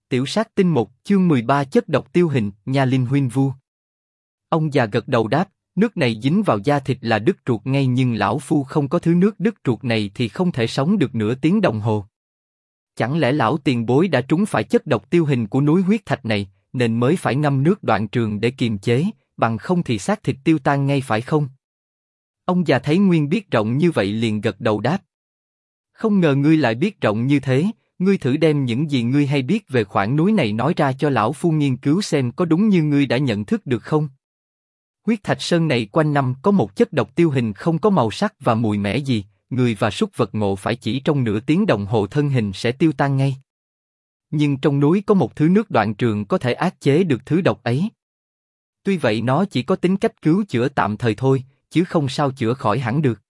Tiểu sát tinh 1, chương 13 chất độc tiêu hình, nhà Linh Huynh Vu. Ông già gật đầu đáp, nước này dính vào da thịt là đứt ruột ngay, nhưng lão phu không có thứ nước đứt ruột này thì không thể sống được nửa tiếng đồng hồ. Chẳng lẽ lão tiền bối đã trúng phải chất độc tiêu hình của núi huyết thạch này, nên mới phải ngâm nước đoạn trường để kiềm chế, bằng không thì xác thịt tiêu tan ngay phải không? Ông già thấy Nguyên biết rộng như vậy liền gật đầu đáp. Không ngờ ngươi lại biết rộng như thế. Ngươi thử đem những gì ngươi hay biết về khoản núi này nói ra cho lão phu nghiên cứu xem có đúng như ngươi đã nhận thức được không? Huyết thạch sơn này quanh năm có một chất độc tiêu hình không có màu sắc và mùi mẻ gì, người và súc vật ngộ phải chỉ trong nửa tiếng đồng hồ thân hình sẽ tiêu tan ngay. Nhưng trong núi có một thứ nước đoạn trường có thể áp chế được thứ độc ấy. Tuy vậy nó chỉ có tính cách cứu chữa tạm thời thôi, chứ không sao chữa khỏi hẳn được.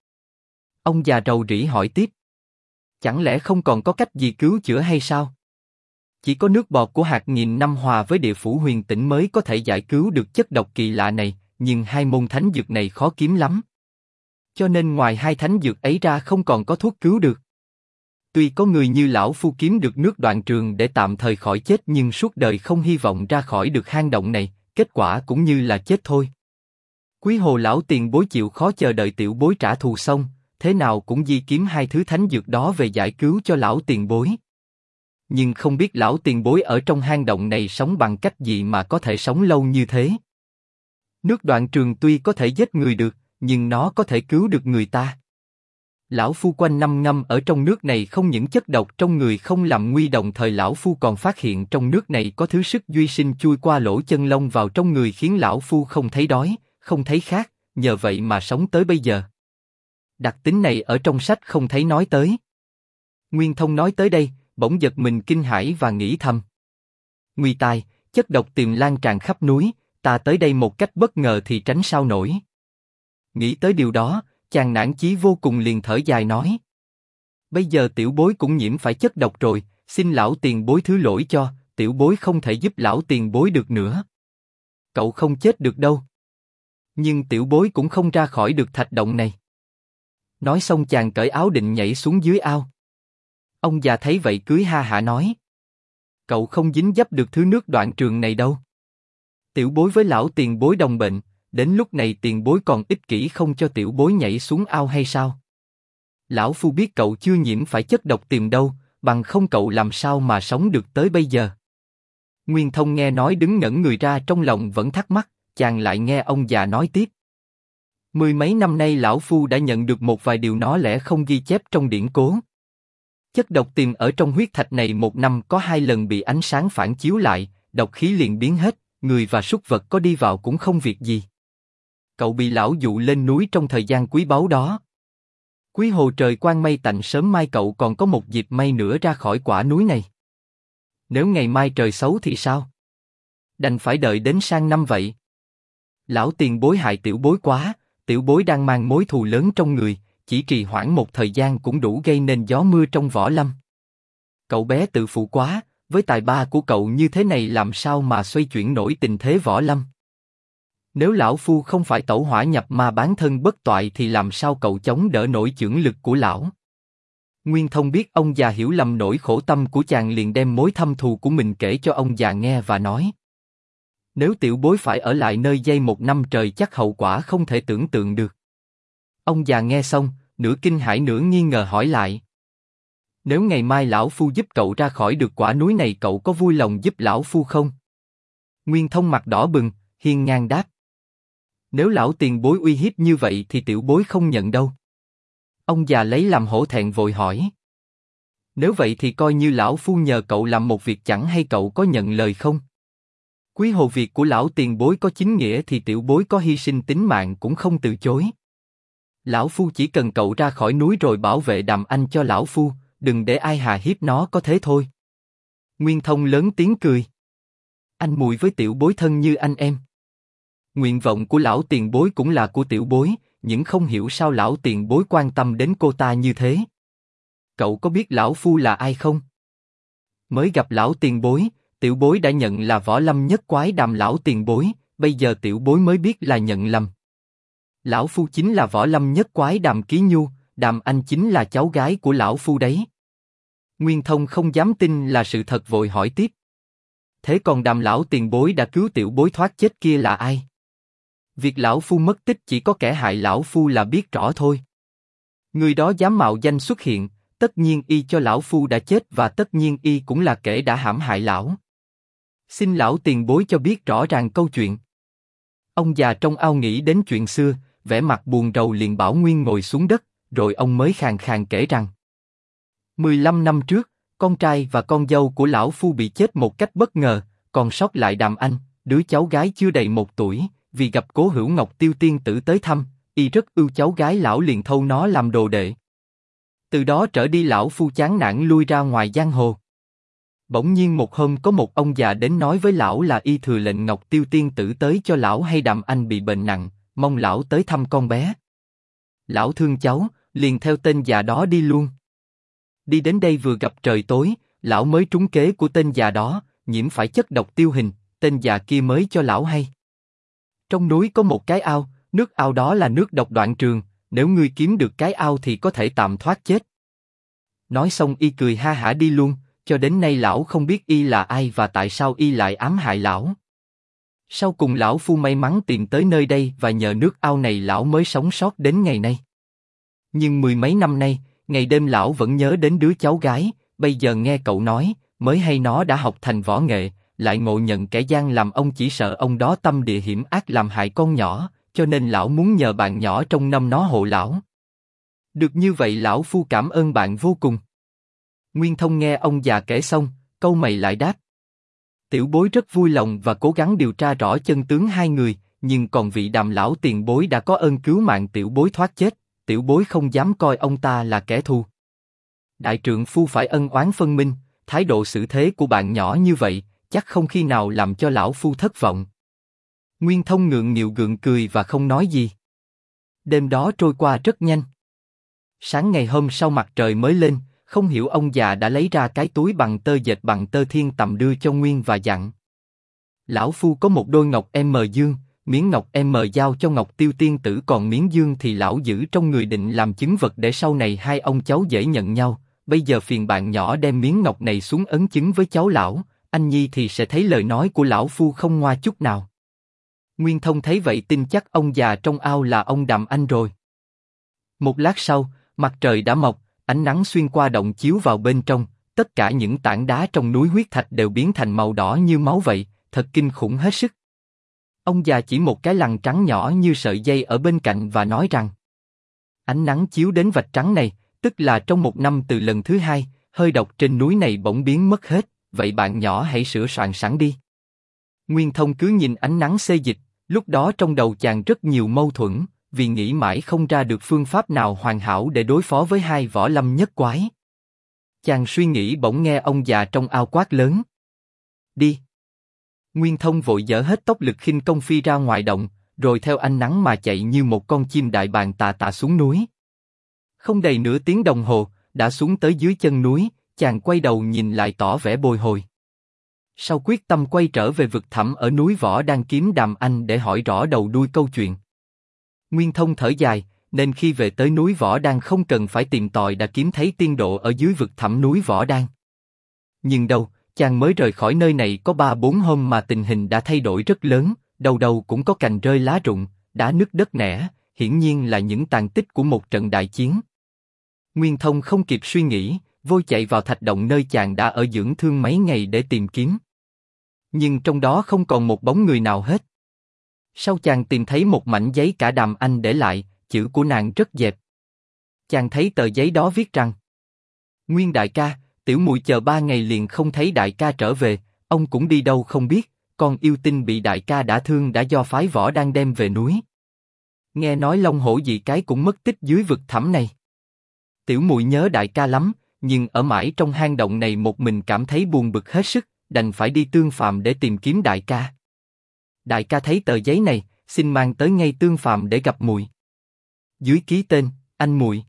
Ông già rầu rĩ hỏi tiếp. Chẳng lẽ không còn có cách gì cứu chữa hay sao? Chỉ có nước bọt của hạt nghìn năm hòa với địa phủ huyền tĩnh mới có thể giải cứu được chất độc kỳ lạ này, nhưng hai môn thánh dược này khó kiếm lắm. Cho nên ngoài hai thánh dược ấy ra không còn có thuốc cứu được. Tuy có người như lão phu kiếm được nước đoạn trường để tạm thời khỏi chết, nhưng suốt đời không hy vọng ra khỏi được hang động này, kết quả cũng như là chết thôi. Quý hồ lão tiền bối chịu khó chờ đợi tiểu bối trả thù xong, thế nào cũng di kiếm hai thứ thánh dược đó về giải cứu cho lão tiền bối. Nhưng không biết lão tiền bối ở trong hang động này sống bằng cách gì mà có thể sống lâu như thế. Nước đoạn trường tuy có thể giết người được, nhưng nó có thể cứu được người ta. Lão phu quanh năm ngâm ở trong nước này không những chất độc trong người không làm nguy, đồng thời lão phu còn phát hiện trong nước này có thứ sức duy sinh chui qua lỗ chân lông vào trong người khiến lão phu không thấy đói, không thấy khát, nhờ vậy mà sống tới bây giờ. Đặc tính này ở trong sách không thấy nói tới. Nguyên Thông nói tới đây, bỗng giật mình kinh hãi và nghĩ thầm. Nguy tai, chất độc tiềm lan tràn khắp núi, ta tới đây một cách bất ngờ thì tránh sao nổi. Nghĩ tới điều đó, chàng nản chí vô cùng liền thở dài nói. Bây giờ tiểu bối cũng nhiễm phải chất độc rồi, xin lão tiền bối thứ lỗi cho, tiểu bối không thể giúp lão tiền bối được nữa. Cậu không chết được đâu. Nhưng tiểu bối cũng không ra khỏi được thạch động này. Nói xong chàng cởi áo định nhảy xuống dưới ao. Ông già thấy vậy cưới ha hả nói. Cậu không dính dấp được thứ nước đoạn trường này đâu. Tiểu bối với lão tiền bối đồng bệnh, đến lúc này tiền bối còn ích kỷ không cho tiểu bối nhảy xuống ao hay sao? Lão phu biết cậu chưa nhiễm phải chất độc tiềm đâu, bằng không cậu làm sao mà sống được tới bây giờ. Nguyên Thông nghe nói đứng ngẩn người ra, trong lòng vẫn thắc mắc, chàng lại nghe ông già nói tiếp. Mười mấy năm nay lão phu đã nhận được một vài điều nó lẽ không ghi chép trong điển cố. Chất độc tiềm ở trong huyết thạch này một năm có 2 lần bị ánh sáng phản chiếu lại, độc khí liền biến hết, người và súc vật có đi vào cũng không việc gì. Cậu bị lão dụ lên núi trong thời gian quý báu đó. Quý hồ trời quang mây tạnh, sớm mai cậu còn có một dịp may nữa ra khỏi quả núi này. Nếu ngày mai trời xấu thì sao? Đành phải đợi đến sang năm vậy. Lão tiền bối hại tiểu bối quá, tiểu bối đang mang mối thù lớn trong người, chỉ trì hoãn một thời gian cũng đủ gây nên gió mưa trong võ lâm. Cậu bé tự phụ quá, với tài ba của cậu như thế này làm sao mà xoay chuyển nổi tình thế võ lâm. Nếu lão phu không phải tẩu hỏa nhập ma bán thân bất toại thì làm sao cậu chống đỡ nổi chưởng lực của lão. Nguyên Thông biết ông già hiểu lầm nỗi khổ tâm của chàng liền đem mối thâm thù của mình kể cho ông già nghe và nói. Nếu tiểu bối phải ở lại nơi đây 1 năm trời chắc hậu quả không thể tưởng tượng được. Ông già nghe xong, nửa kinh hãi nửa nghi ngờ hỏi lại. Nếu ngày mai lão phu giúp cậu ra khỏi được quả núi này, cậu có vui lòng giúp lão phu không? Nguyên Thông mặt đỏ bừng, hiên ngang đáp. Nếu lão tiền bối uy hiếp như vậy thì tiểu bối không nhận đâu. Ông già lấy làm hổ thẹn vội hỏi. Nếu vậy thì coi như lão phu nhờ cậu làm một việc chẳng hay, cậu có nhận lời không? Quý hồ, việc của lão tiền bối có chính nghĩa thì tiểu bối có hy sinh tính mạng cũng không từ chối. Lão phu chỉ cần cậu ra khỏi núi rồi bảo vệ Đàm Anh cho lão phu, đừng để ai hà hiếp nó, có thế thôi. Nguyên Thông lớn tiếng cười. Anh mùi với tiểu bối thân như anh em. Nguyện vọng của lão tiền bối cũng là của tiểu bối, nhưng không hiểu sao lão tiền bối quan tâm đến cô ta như thế. Cậu có biết lão phu là ai không? Mới gặp lão tiền bối, tiểu bối đã nhận là võ lâm nhất quái Đàm lão tiền bối, bây giờ tiểu bối mới biết là nhận lầm. Lão phu chính là võ lâm nhất quái Đàm Ký Nhu, Đàm Anh chính là cháu gái của lão phu đấy. Nguyên Thông không dám tin là sự thật vội hỏi tiếp. Thế còn Đàm lão tiền bối đã cứu tiểu bối thoát chết kia là ai? Việc lão phu mất tích chỉ có kẻ hại lão phu là biết rõ thôi. Người đó dám mạo danh xuất hiện, tất nhiên y cho lão phu đã chết và tất nhiên y cũng là kẻ đã hãm hại lão. Xin lão tiền bối cho biết rõ ràng câu chuyện. Ông già trong ao nghĩ đến chuyện xưa, vẻ mặt buồn rầu liền bảo Nguyên ngồi xuống đất, rồi ông mới khàn khàn kể rằng 15 năm trước, con trai và con dâu của lão phu bị chết một cách bất ngờ, còn sót lại Đàm Anh, đứa cháu gái chưa đầy 1 tuổi, vì gặp Cố Hữu Ngọc Tiêu tiên tử tới thăm, y rất ưu cháu gái lão liền thâu nó làm đồ đệ. Từ đó trở đi lão phu chán nản lui ra ngoài giang hồ. Bỗng nhiên một hôm có một ông già đến nói với lão là y thừa lệnh Ngọc Tiêu tiên tử tới cho lão hay Đàm Anh bị bệnh nặng, mong lão tới thăm con bé. Lão thương cháu, liền theo tên già đó đi luôn. Đi đến đây vừa gặp trời tối, lão mới trúng kế của tên già đó, nhiễm phải chất độc tiêu hình, tên già kia mới cho lão hay. Trong núi có một cái ao, nước ao đó là nước độc đoạn trường, nếu ngươi kiếm được cái ao thì có thể tạm thoát chết. Nói xong y cười ha hả đi luôn, cho đến nay lão không biết y là ai và tại sao y lại ám hại lão. Sau cùng lão phu may mắn tìm tới nơi đây và nhờ nước ao này lão mới sống sót đến ngày nay. Nhưng 10 mấy năm nay, ngày đêm lão vẫn nhớ đến đứa cháu gái, bây giờ nghe cậu nói, mới hay nó đã học thành võ nghệ, lại ngộ nhận kẻ gian làm ông chỉ sợ ông đó tâm địa hiểm ác làm hại con nhỏ, cho nên lão muốn nhờ bạn nhỏ trông nom nó hộ lão. Được như vậy lão phu cảm ơn bạn vô cùng. Nguyên Thông nghe ông già kể xong, câu mày lại đáp. Tiểu bối rất vui lòng và cố gắng điều tra rõ chân tướng hai người, nhưng còn vị Đàm lão tiền bối đã có ơn cứu mạng tiểu bối thoát chết, tiểu bối không dám coi ông ta là kẻ thù. Đại trượng phu phải ân oán phân minh, thái độ xử thế của bạn nhỏ như vậy, chắc không khi nào làm cho lão phu thất vọng. Nguyên Thông ngượng nghịu gượng cười và không nói gì. Đêm đó trôi qua rất nhanh. Sáng ngày hôm sau mặt trời mới lên, không hiểu ông già đã lấy ra cái túi bằng tơ dệt bằng tơ thiên tầm đưa cho Nguyên và dặn. Lão phu có một đôi ngọc dương, miếng ngọc giao cho Ngọc Tiêu tiên tử, còn miếng dương thì lão giữ trong người định làm chứng vật để sau này hai ông cháu dễ nhận nhau. Bây giờ phiền bạn nhỏ đem miếng ngọc này xuống ấn chứng với cháu lão, anh nhi thì sẽ thấy lời nói của lão phu không ngoa chút nào. Nguyên Thông thấy vậy tin chắc ông già trong ao là ông Đàm Anh rồi. Một lát sau, mặt trời đã mọc, ánh nắng xuyên qua động chiếu vào bên trong, tất cả những tảng đá trong núi huyết thạch đều biến thành màu đỏ như máu vậy, thật kinh khủng hết sức. Ông già chỉ một cái lằn trắng nhỏ như sợi dây ở bên cạnh và nói rằng: ánh nắng chiếu đến vạch trắng này, tức là trong 1 năm từ lần thứ 2, hơi độc trên núi này bỗng biến mất hết, vậy bạn nhỏ hãy sửa soạn sẵn đi. Nguyên Thông cứ nhìn ánh nắng xê dịch, lúc đó trong đầu chàng rất nhiều mâu thuẫn, vì nghĩ mãi không ra được phương pháp nào hoàn hảo để đối phó với hai võ lâm nhất quái. Chàng suy nghĩ bỗng nghe ông già trong ao quát lớn: đi! Nguyên Thông vội dỡ hết tốc lực khinh công phi ra ngoài động, rồi theo ánh nắng mà chạy như một con chim đại bàng tà tà xuống núi. Không đầy nửa tiếng đồng hồ, đã xuống tới dưới chân núi, chàng quay đầu nhìn lại tỏ vẻ bồi hồi. Sau quyết tâm quay trở về vực thẳm ở núi Võ đang kiếm Đàm Anh để hỏi rõ đầu đuôi câu chuyện. Nguyên Thông thở dài, nên khi về tới núi Võ Đan không cần phải tìm tòi đã kiếm thấy tiên độ ở dưới vực thẳm núi Võ Đan. Nhưng đâu, chàng mới rời khỏi nơi này có 3-4 hôm mà tình hình đã thay đổi rất lớn, đầu đầu cũng có cành rơi lá rụng, đá nứt đất nẻ, hiển nhiên là những tàn tích của một trận đại chiến. Nguyên Thông không kịp suy nghĩ, vội chạy vào thạch động nơi chàng đã ở dưỡng thương mấy ngày để tìm kiếm. Nhưng trong đó không còn một bóng người nào hết. Sau chàng tìm thấy một mảnh giấy cả Đàm Anh để lại, chữ của nàng rất dẹp. Chàng thấy tờ giấy đó viết rằng: Nguyên đại ca, tiểu muội chờ 3 ngày liền không thấy đại ca trở về, ông cũng đi đâu không biết, con yêu tinh bị đại ca đã thương đã do phái Võ đang đem về núi. Nghe nói Long Hổ Dị cái cũng mất tích dưới vực thẳm này. Tiểu muội nhớ đại ca lắm, nhưng ở mãi trong hang động này một mình cảm thấy buồn bực hết sức, đành phải đi Tương Phàm để tìm kiếm đại ca. Đại ca thấy tờ giấy này, xin mang tới ngay Tương Phàm để gặp muội. Dưới ký tên, anh muội.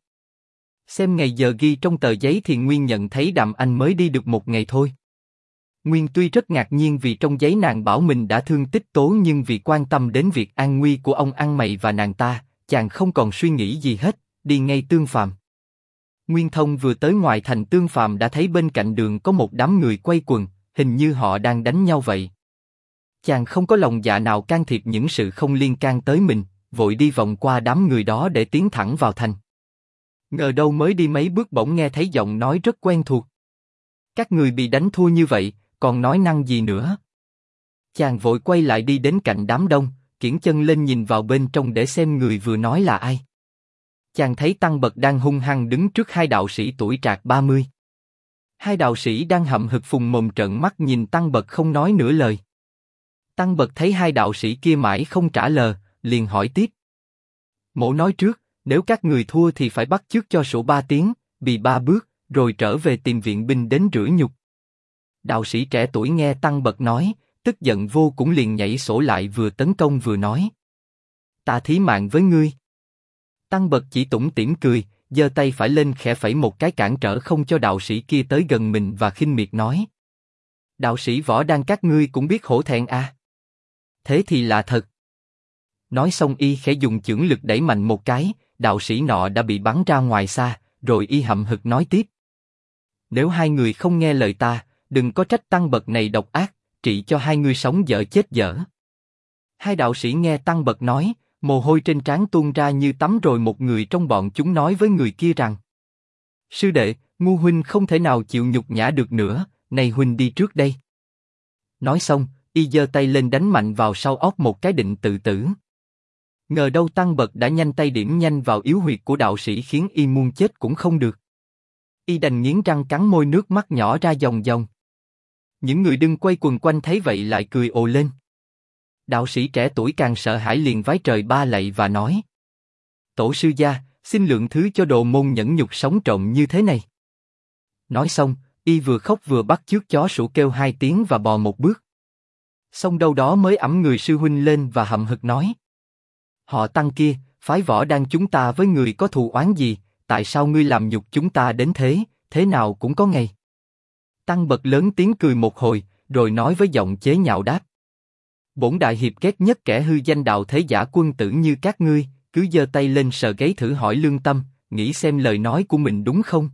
Xem ngày giờ ghi trong tờ giấy thì Nguyên nhận thấy Đàm Anh mới đi được 1 ngày thôi. Nguyên tuy rất ngạc nhiên vì trong giấy nàng bảo mình đã thương tích tố, nhưng vì quan tâm đến việc an nguy của ông ăn mày và nàng ta, chàng không còn suy nghĩ gì hết, đi ngay Tương Phàm. Nguyên Thông vừa tới ngoài thành Tương Phàm đã thấy bên cạnh đường có một đám người quay quần, hình như họ đang đánh nhau vậy. Chàng không có lòng dạ nào can thiệp những sự không liên can tới mình, vội đi vòng qua đám người đó để tiến thẳng vào thành. Ngờ đâu mới đi mấy bước bỗng nghe thấy giọng nói rất quen thuộc. Các người bị đánh thua như vậy, còn nói năng gì nữa? Chàng vội quay lại đi đến cạnh đám đông, kiễng chân lên nhìn vào bên trong để xem người vừa nói là ai. Chàng thấy Tăng Bật đang hung hăng đứng trước hai đạo sĩ tuổi trạc 30. Hai đạo sĩ đang hậm hực phùng mồm trợn mắt nhìn Tăng Bật không nói nửa lời. Tăng Bật thấy hai đạo sĩ kia mãi không trả lời, liền hỏi tiếp. Mỗ nói trước, nếu các người thua thì phải bắt chước cho sổ 3 tiếng, bì 3 bước, rồi trở về tìm viện binh đến rửa nhục. Đạo sĩ trẻ tuổi nghe Tăng Bật nói, tức giận vô cùng liền nhảy sổ lại vừa tấn công vừa nói. Ta thí mạng với ngươi. Tăng Bật chỉ tủm tỉm cười, giơ tay phải lên khẽ phẩy một cái cản trở không cho đạo sĩ kia tới gần mình và khinh miệt nói. Đạo sĩ võ đan các ngươi cũng biết hổ thẹn à? Thế thì là thật. Nói xong y khẽ dùng chưởng lực đẩy mạnh một cái, đạo sĩ nọ đã bị bắn ra ngoài xa, rồi y hậm hực nói tiếp. Nếu hai người không nghe lời ta, đừng có trách Tăng Bật này độc ác, trị cho hai người sống dở chết dở. Hai đạo sĩ nghe Tăng Bật nói, mồ hôi trên trán tuôn ra như tắm rồi một người trong bọn chúng nói với người kia rằng. Sư đệ, ngu huynh không thể nào chịu nhục nhã được nữa, này huynh đi trước đây. Nói xong, y giơ tay lên đánh mạnh vào sau óc một cái định tự tử. Ngờ đâu Tăng Bật đã nhanh tay điểm nhanh vào yếu huyệt của đạo sĩ khiến y muốn chết cũng không được. Y đành nghiến răng cắn môi nước mắt nhỏ ra dòng dòng. Những người đứng quay quần quanh thấy vậy lại cười ồ lên. Đạo sĩ trẻ tuổi càng sợ hãi liền vái trời ba lạy và nói. Tổ sư gia, xin lượng thứ cho đồ môn nhẫn nhục sống trộm như thế này. Nói xong, y vừa khóc vừa bắt chước chó sủa kêu 2 tiếng và bò một bước. Xong đâu đó mới ẵm người sư huynh lên và hậm hực nói. Họ Tăng kia, phái võ đan chúng ta với người có thù oán gì, tại sao ngươi làm nhục chúng ta đến thế, thế nào cũng có ngày. Tăng Bật lớn tiếng cười một hồi, rồi nói với giọng chế nhạo đáp. Bổn đại hiệp ghét nhất kẻ hư danh đạo thế giả quân tử như các ngươi, cứ giơ tay lên sờ gáy thử hỏi lương tâm, nghĩ xem lời nói của mình đúng không.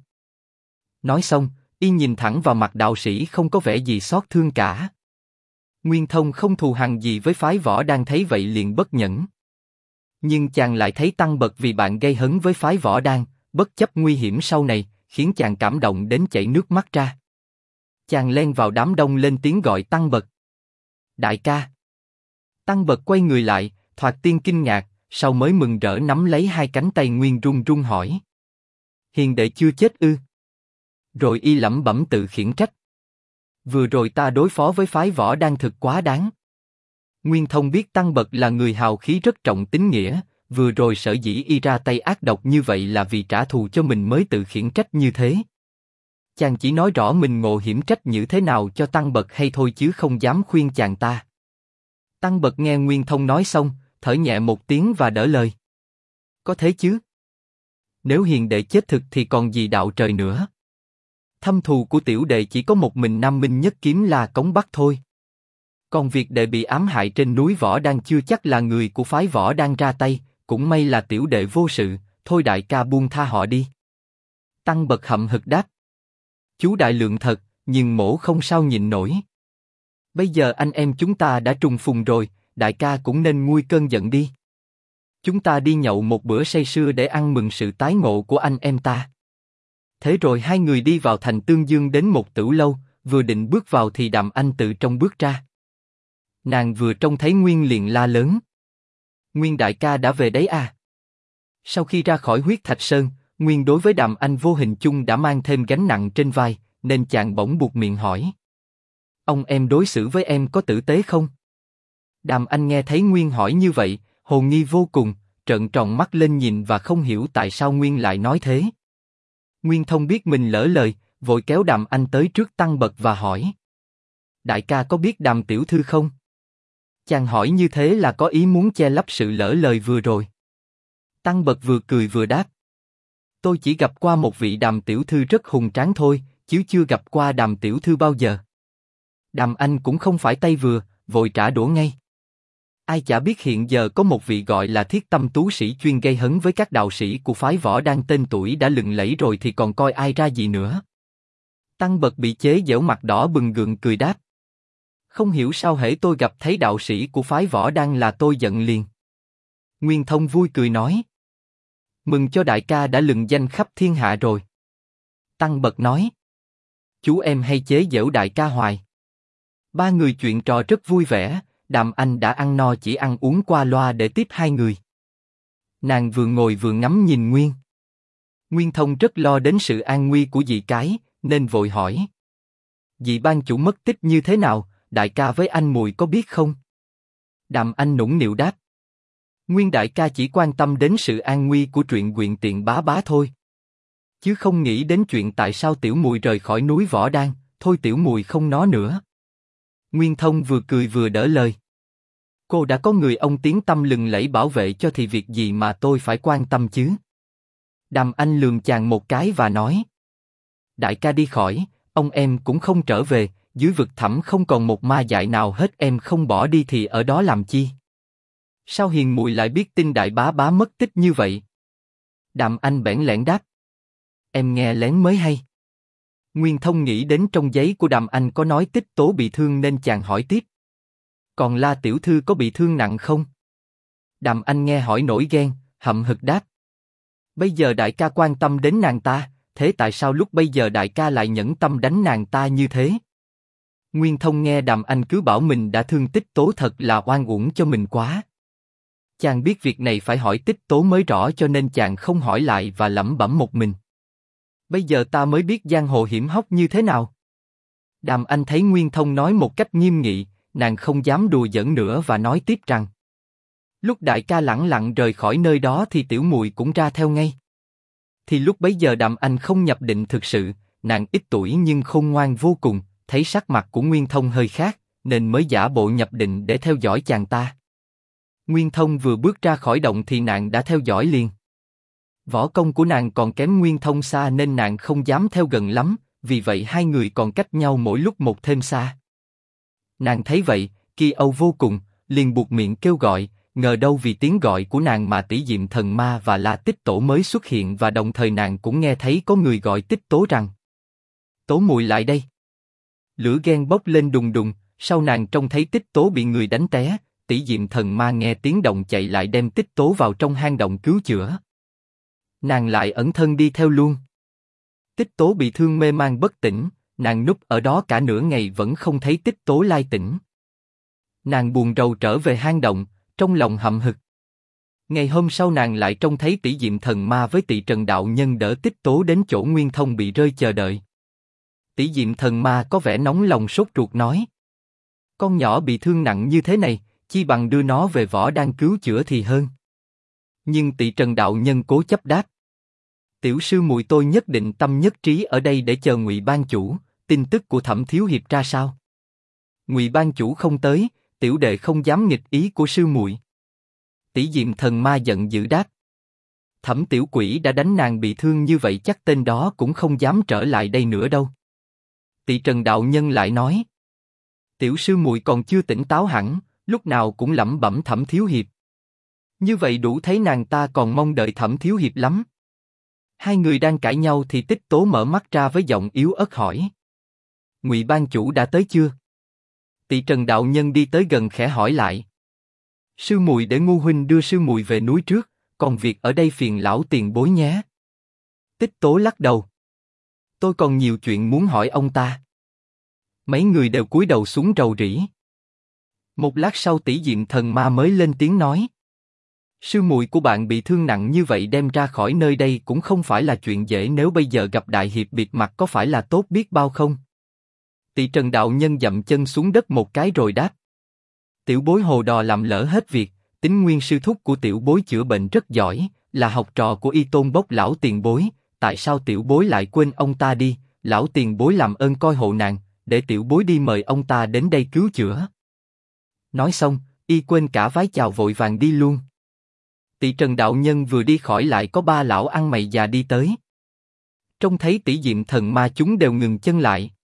Nói xong, y nhìn thẳng vào mặt đạo sĩ không có vẻ gì xót thương cả. Nguyên Thông không thù hằn gì với phái võ đang thấy vậy liền bất nhẫn. Nhưng chàng lại thấy Tăng Bật vì bạn gây hấn với phái võ đan, bất chấp nguy hiểm sau này, khiến chàng cảm động đến chảy nước mắt ra. Chàng len vào đám đông lên tiếng gọi Tăng Bật. Đại ca. Tăng Bật quay người lại, thoạt tiên kinh ngạc, sau mới mừng rỡ nắm lấy hai cánh tay Nguyên run run hỏi. Hiền đệ chưa chết ư? Rồi y lẩm bẩm tự khiển trách. Vừa rồi ta đối phó với phái võ đan thực quá đáng. Nguyên Thông biết Tăng Bật là người hào khí rất trọng tín nghĩa, vừa rồi sở dĩ y ra tay ác độc như vậy là vì trả thù cho mình mới tự khiển trách như thế. Chàng chỉ nói rõ mình ngộ hiểm trách như thế nào cho Tăng Bật hay thôi chứ không dám khuyên chàng ta. Tăng Bật nghe Nguyên Thông nói xong, thở nhẹ một tiếng và đỡ lời. Có thế chứ? Nếu hiền đệ chết thực thì còn gì đạo trời nữa. Thâm thù của tiểu đệ chỉ có một mình Nam Minh Nhất Kiếm là Cống Bắc thôi. Còn việc đệ bị ám hại trên núi Võ Đan chưa chắc là người của phái Võ Đan ra tay, cũng may là tiểu đệ vô sự, thôi đại ca buông tha họ đi. Tăng Bật hậm hực đáp. Chú đại lượng thật, nhưng mỗ không sao nhịn nổi. Bây giờ anh em chúng ta đã trùng phùng rồi, đại ca cũng nên nguôi cơn giận đi. Chúng ta đi nhậu một bữa say sưa để ăn mừng sự tái ngộ của anh em ta. Thế rồi hai người đi vào thành Tương Dương đến một tửu lâu, vừa định bước vào thì Đàm Anh từ trong bước ra. Nàng vừa trông thấy Nguyên liền la lớn. Nguyên đại ca đã về đấy à? Sau khi ra khỏi Huyết Thạch Sơn, Nguyên đối với Đàm Anh vô hình chung đã mang thêm gánh nặng trên vai, nên chàng bỗng buột miệng hỏi. Ông em đối xử với em có tử tế không? Đàm Anh nghe thấy Nguyên hỏi như vậy, hồ nghi vô cùng, trợn tròn mắt lên nhìn và không hiểu tại sao Nguyên lại nói thế. Nguyên Thông biết mình lỡ lời, vội kéo Đàm Anh tới trước Tăng Bật và hỏi. Đại ca có biết Đàm tiểu thư không? Chàng hỏi như thế là có ý muốn che lấp sự lỡ lời vừa rồi. Tăng Bật vừa cười vừa đáp. Tôi chỉ gặp qua một vị Đàm tiểu thư rất hùng tráng thôi, chứ chưa gặp qua Đàm tiểu thư bao giờ. Đàm Anh cũng không phải tay vừa, vội trả đũa ngay. Ai chả biết hiện giờ có một vị gọi là Thiết Tâm tú sĩ chuyên gây hấn với các đạo sĩ của phái Võ Đan tên tuổi đã lừng lẫy rồi thì còn coi ai ra gì nữa. Tăng Bật bị chế giễu mặt đỏ bừng gượng cười đáp. Không hiểu sao hễ tôi gặp thấy đạo sĩ của phái Võ Đăng là tôi giận liền. Nguyên Thông vui cười nói. Mừng cho đại ca đã lừng danh khắp thiên hạ rồi. Tăng Bật nói. Chú em hay chế giễu đại ca hoài. Ba người chuyện trò rất vui vẻ, Đàm Anh đã ăn no chỉ ăn uống qua loa để tiếp hai người. Nàng vừa ngồi vừa ngắm nhìn Nguyên Thông rất lo đến sự an nguy của dì cái, nên vội hỏi. Dì ban chủ mất tích như thế nào, đại ca với anh Mùi có biết không? Đàm Anh nũng nịu đáp. Nguyên đại ca chỉ quan tâm đến sự an nguy của truyện Quyện Tiện Bá Bá thôi. Chứ không nghĩ đến chuyện tại sao Tiểu Mùi rời khỏi núi Võ Đan, thôi Tiểu Mùi không nói nữa. Nguyên Thông vừa cười vừa đỡ lời. Cô đã có người ông tiếng tăm lừng lẫy bảo vệ cho thì việc gì mà tôi phải quan tâm chứ? Đàm Anh lườm chàng một cái và nói. Đại ca đi khỏi, ông em cũng không trở về, dưới vực thẳm không còn một ma dại nào hết, em không bỏ đi thì ở đó làm chi? Sao Hiền Mùi lại biết tin đại bá bá mất tích như vậy? Đàm Anh bẽn lẽn đáp. Em nghe lén mới hay. Nguyên Thông nghĩ đến trong giấy của Đàm Anh có nói Tích Tố bị thương nên chàng hỏi tiếp. Còn La tiểu thư có bị thương nặng không? Đàm Anh nghe hỏi nổi ghen, hậm hực đáp. Bây giờ đại ca quan tâm đến nàng ta, thế tại sao lúc bây giờ đại ca lại nhẫn tâm đánh nàng ta như thế? Nguyên Thông nghe Đàm Anh cứ bảo mình đã thương Tích Tố thật là oan uổng cho mình quá. Chàng biết việc này phải hỏi Tích Tố mới rõ cho nên chàng không hỏi lại và lẩm bẩm một mình. Bây giờ ta mới biết giang hồ hiểm hóc như thế nào. Đàm Anh thấy Nguyên Thông nói một cách nghiêm nghị, nàng không dám đùa giỡn nữa và nói tiếp rằng. Lúc đại ca lẳng lặng rời khỏi nơi đó thì Tiểu Mùi cũng ra theo ngay. Thì lúc bấy giờ Đàm Anh không nhập định thực sự, nàng ít tuổi nhưng khôn ngoan vô cùng, thấy sắc mặt của Nguyên Thông hơi khác, nên mới giả bộ nhập định để theo dõi chàng ta. Nguyên Thông vừa bước ra khỏi động thì nàng đã theo dõi liền. Võ công của nàng còn kém Nguyên Thông xa nên nàng không dám theo gần lắm, vì vậy hai người còn cách nhau mỗi lúc một thêm xa. Nàng thấy vậy, kỳ âu vô cùng, liền buột miệng kêu gọi, ngờ đâu vì tiếng gọi của nàng mà Tỷ Diệm Thần Ma và La Tích Tổ mới xuất hiện và đồng thời nàng cũng nghe thấy có người gọi Tích Tố rằng. Tố Mùi lại đây. Lửa ghen bốc lên đùng đùng, sau nàng trông thấy Tích Tố bị người đánh té, Tỷ Diệm Thần Ma nghe tiếng động chạy lại đem Tích Tố vào trong hang động cứu chữa. Nàng lại ẩn thân đi theo luôn. Tích Tố bị thương mê man bất tỉnh, nàng núp ở đó cả nửa ngày vẫn không thấy Tích Tố lai tỉnh. Nàng buồn rầu trở về hang động, trong lòng hậm hực. Ngày hôm sau nàng lại trông thấy Tỷ Diệm Thần Ma với Tỳ Trần đạo nhân đỡ Tích Tố đến chỗ Nguyên Thông bị rơi chờ đợi. Tỷ Diệm Thần Ma có vẻ nóng lòng sốt ruột nói. Con nhỏ bị thương nặng như thế này, chi bằng đưa nó về Võ Đan cứu chữa thì hơn. Nhưng Tỳ Trần đạo nhân cố chấp đáp. Tiểu sư muội tôi nhất định tâm nhất trí ở đây để chờ Ngụy ban chủ, tin tức của Thẩm thiếu hiệp ra sao? Ngụy ban chủ không tới, tiểu đệ không dám nghịch ý của sư muội. Tỷ Diệm Thần Ma giận dữ đáp. Thẩm tiểu quỷ đã đánh nàng bị thương như vậy chắc tên đó cũng không dám trở lại đây nữa đâu. Tỳ Trần đạo nhân lại nói. Tiểu sư muội còn chưa tỉnh táo hẳn, lúc nào cũng lẩm bẩm Thẩm thiếu hiệp. Như vậy đủ thấy nàng ta còn mong đợi Thẩm thiếu hiệp lắm. Hai người đang cãi nhau thì Tích Tố mở mắt ra với giọng yếu ớt hỏi. Ngụy ban chủ đã tới chưa? Tỳ Trần đạo nhân đi tới gần khẽ hỏi lại. Sư muội để Ngu huynh đưa sư muội về núi trước, còn việc ở đây phiền lão tiền bối nhé. Tích Tố lắc đầu. Tôi còn nhiều chuyện muốn hỏi ông ta. Mấy người đều cúi đầu xuống rầu rĩ. Một lát sau Tỷ Diệm Thần Ma mới lên tiếng nói. Sư muội của bạn bị thương nặng như vậy đem ra khỏi nơi đây cũng không phải là chuyện dễ, nếu bây giờ gặp đại hiệp bịt mặt có phải là tốt biết bao không? Tỳ Trần đạo nhân dậm chân xuống đất một cái rồi đáp. Tiểu bối hồ đò làm lỡ hết việc, Tính Nguyên sư thúc của tiểu bối chữa bệnh rất giỏi, là học trò của Y Tôn Bốc lão tiền bối, tại sao tiểu bối lại quên ông ta đi? Lão tiền bối làm ơn coi hộ nàng, để tiểu bối đi mời ông ta đến đây cứu chữa. Nói xong, y quên cả vái chào vội vàng đi luôn. Tỳ Trần đạo nhân vừa đi khỏi lại có ba lão ăn mày già đi tới. Trông thấy Tỷ Diệm Thần Ma chúng đều ngừng chân lại.